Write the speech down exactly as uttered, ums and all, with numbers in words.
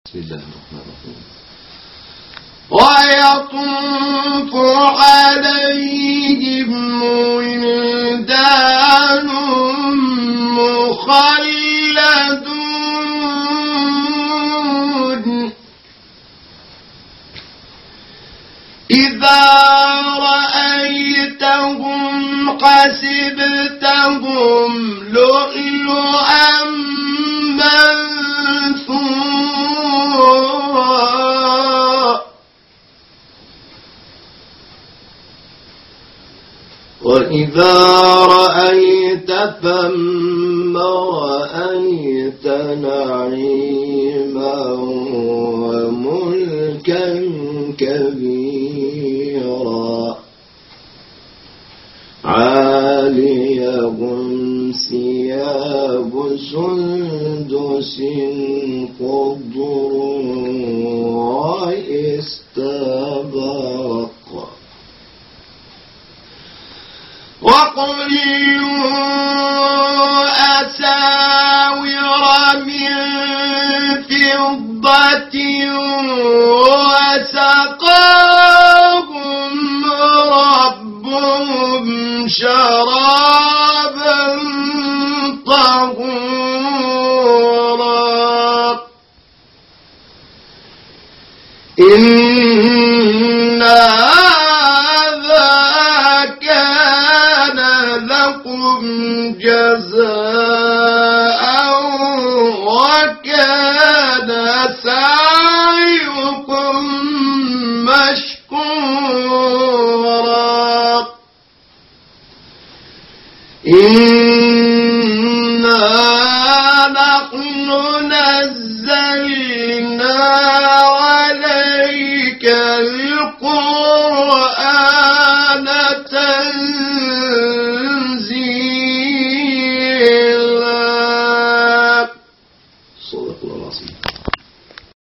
بسم الله الرحمن الرحيم. ويطوف عليهم ولدان مخلدون إذا رأيتهم حسبتهم لؤلؤا منثورا وإذا رأيت ثم رأيت نعيما وملكا كبيرا عاليهم ثياب سندس خضر واستبرق وقلوا أساور من فضة وسقاهم ربهم شرابا طهورا إن هذا كان لكم جزاء وكان سعيكم مشكورا إنا نحن نزلنا عليك القرآن